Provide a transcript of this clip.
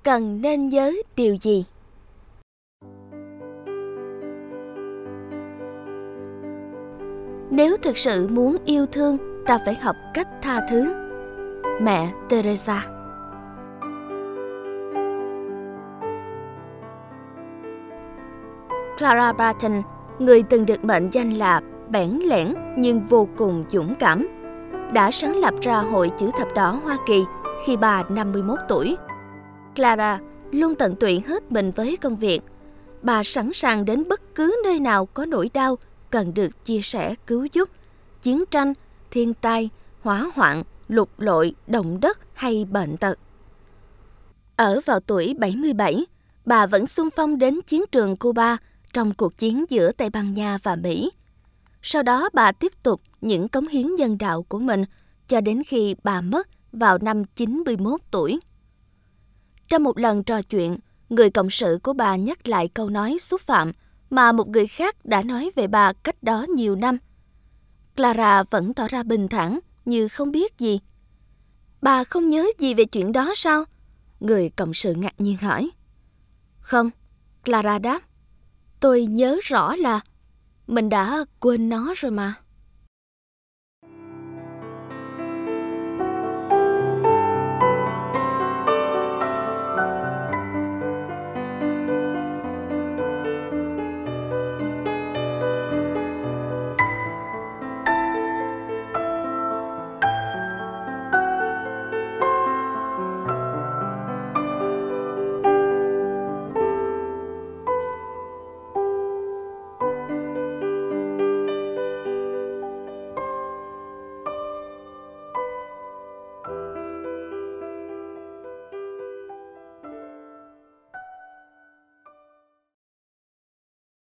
cần nên nhớ điều gì? Nếu thực sự muốn yêu thương, ta phải học cách tha thứ. Mẹ Teresa. Clara Barton, người từng được mệnh danh là bẽn lẽn nhưng vô cùng dũng cảm, đã sáng lập ra Hội Chữ Thập Đỏ Hoa Kỳ khi bà 51 tuổi. Clara luôn tận tụy hết mình với công việc. Bà sẵn sàng đến bất cứ nơi nào có nỗi đau cần được chia sẻ cứu giúp, chiến tranh, thiên tai, hỏa hoạn, lụt lội, động đất hay bệnh tật. Ở vào tuổi 77, bà vẫn xung phong đến chiến trường Cuba trong cuộc chiến giữa Tây Ban Nha và Mỹ. Sau đó bà tiếp tục những cống hiến nhân đạo của mình cho đến khi bà mất vào năm 91 tuổi. Trong một lần trò chuyện, người cộng sự của bà nhắc lại câu nói xúc phạm mà một người khác đã nói về bà cách đó nhiều năm. Clara vẫn tỏ ra bình thản như không biết gì. Bà không nhớ gì về chuyện đó sao? Người cộng sự ngạc nhiên hỏi. Không, Clara đáp. Tôi nhớ rõ là mình đã quên nó rồi mà.